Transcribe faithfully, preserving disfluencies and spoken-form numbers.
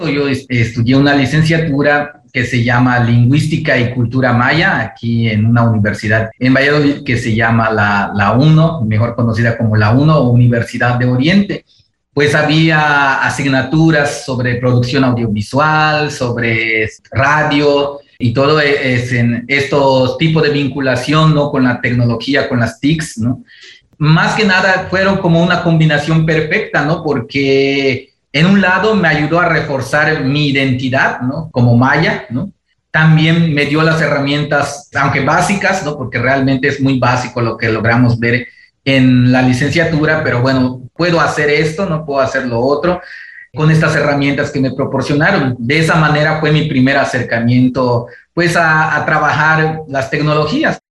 Yo es- estudié una licenciatura que se llama Lingüística y Cultura Maya, aquí en una universidad en Valladolid que se llama la, la UNO, mejor conocida como la UNO o Universidad de Oriente. Pues había asignaturas sobre producción audiovisual, sobre radio y todo es en estos tipos de vinculación, ¿no? Con la tecnología, con las T I Cs, ¿no? Más que nada fueron como una combinación perfecta, ¿no? Porque en un lado me ayudó a reforzar mi identidad, ¿no? Como maya, ¿no? También me dio las herramientas, aunque básicas, ¿no? Porque realmente es muy básico lo que logramos ver en la licenciatura, pero bueno, puedo hacer esto, no puedo hacer lo otro, con estas herramientas que me proporcionaron. De esa manera fue mi primer acercamiento, pues, a, a trabajar las tecnologías.